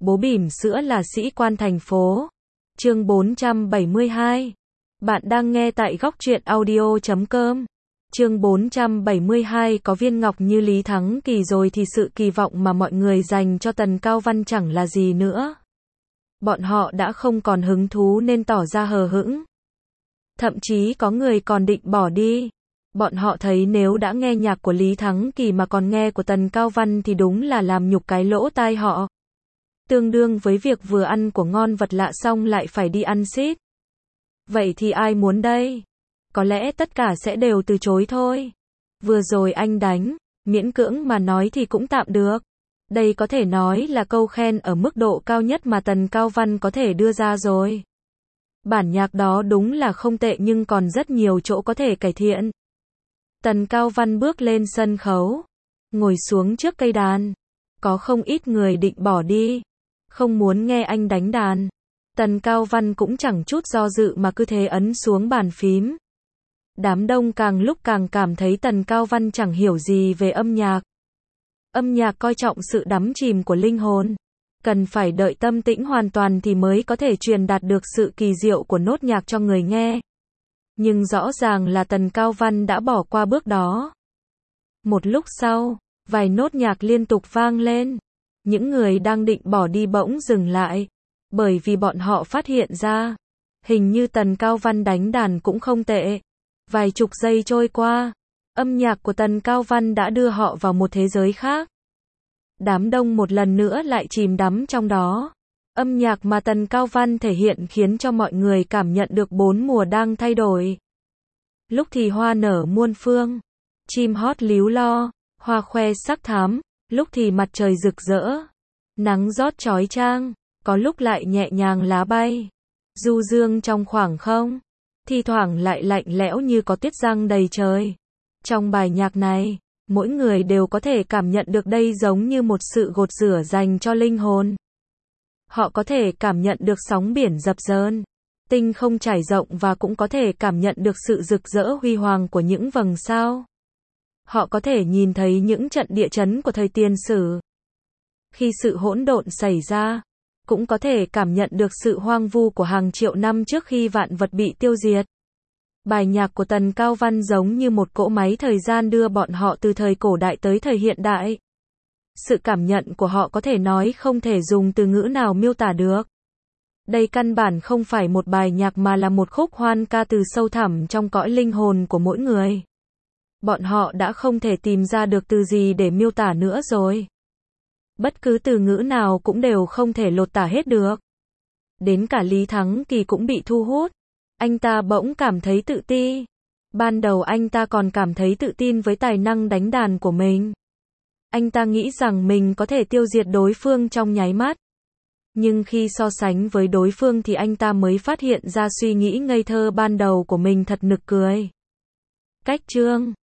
Bố bỉm sữa là sĩ quan thành phố. Chương 472. Bạn đang nghe tại góc truyện audio.com. Chương 472. Có viên ngọc như Lý Thắng Kỳ rồi thì sự kỳ vọng mà mọi người dành cho Tần Cao Văn chẳng là gì nữa. Bọn họ đã không còn hứng thú nên tỏ ra hờ hững. Thậm chí có người còn định bỏ đi. Bọn họ thấy nếu đã nghe nhạc của Lý Thắng Kỳ mà còn nghe của Tần Cao Văn thì đúng là làm nhục cái lỗ tai họ. Tương đương với việc vừa ăn của ngon vật lạ xong lại phải đi ăn xít. Vậy thì ai muốn đây? Có lẽ tất cả sẽ đều từ chối thôi. Vừa rồi anh đánh, miễn cưỡng mà nói thì cũng tạm được. Đây có thể nói là câu khen ở mức độ cao nhất mà Tần Cao Văn có thể đưa ra rồi. Bản nhạc đó đúng là không tệ nhưng còn rất nhiều chỗ có thể cải thiện. Tần Cao Văn bước lên sân khấu, ngồi xuống trước cây đàn. Có không ít người định bỏ đi, không muốn nghe anh đánh đàn. Tần Cao Văn cũng chẳng chút do dự mà cứ thế ấn xuống bàn phím. Đám đông càng lúc càng cảm thấy Tần Cao Văn chẳng hiểu gì về âm nhạc. Âm nhạc coi trọng sự đắm chìm của linh hồn. Cần phải đợi tâm tĩnh hoàn toàn thì mới có thể truyền đạt được sự kỳ diệu của nốt nhạc cho người nghe. Nhưng rõ ràng là Tần Cao Văn đã bỏ qua bước đó. Một lúc sau, vài nốt nhạc liên tục vang lên. Những người đang định bỏ đi bỗng dừng lại. Bởi vì bọn họ phát hiện ra, hình như Tần Cao Văn đánh đàn cũng không tệ. Vài chục giây trôi qua, âm nhạc của Tần Cao Văn đã đưa họ vào một thế giới khác. Đám đông một lần nữa lại chìm đắm trong đó. Âm nhạc mà Tần Cao Văn thể hiện khiến cho mọi người cảm nhận được bốn mùa đang thay đổi. Lúc thì hoa nở muôn phương, chim hót líu lo, hoa khoe sắc thắm, lúc thì mặt trời rực rỡ, nắng rót chói chang, có lúc lại nhẹ nhàng lá bay, du dương trong khoảng không, thi thoảng lại lạnh lẽo như có tuyết giăng đầy trời. Trong bài nhạc này, mỗi người đều có thể cảm nhận được đây giống như một sự gột rửa dành cho linh hồn. Họ có thể cảm nhận được sóng biển dập dờn, tinh không trải rộng và cũng có thể cảm nhận được sự rực rỡ huy hoàng của những vầng sao. Họ có thể nhìn thấy những trận địa chấn của thời tiền sử. Khi sự hỗn độn xảy ra, cũng có thể cảm nhận được sự hoang vu của hàng triệu năm trước khi vạn vật bị tiêu diệt. Bài nhạc của Tần Cao Văn giống như một cỗ máy thời gian đưa bọn họ từ thời cổ đại tới thời hiện đại. Sự cảm nhận của họ có thể nói không thể dùng từ ngữ nào miêu tả được. Đây căn bản không phải một bài nhạc mà là một khúc hoan ca từ sâu thẳm trong cõi linh hồn của mỗi người. Bọn họ đã không thể tìm ra được từ gì để miêu tả nữa rồi. Bất cứ từ ngữ nào cũng đều không thể lột tả hết được. Đến cả Lý Thắng Kỳ cũng bị thu hút. Anh ta bỗng cảm thấy tự ti. Ban đầu anh ta còn cảm thấy tự tin với tài năng đánh đàn của mình. Anh ta nghĩ rằng mình có thể tiêu diệt đối phương trong nháy mắt. Nhưng khi so sánh với đối phương thì anh ta mới phát hiện ra suy nghĩ ngây thơ ban đầu của mình thật nực cười. Cách chương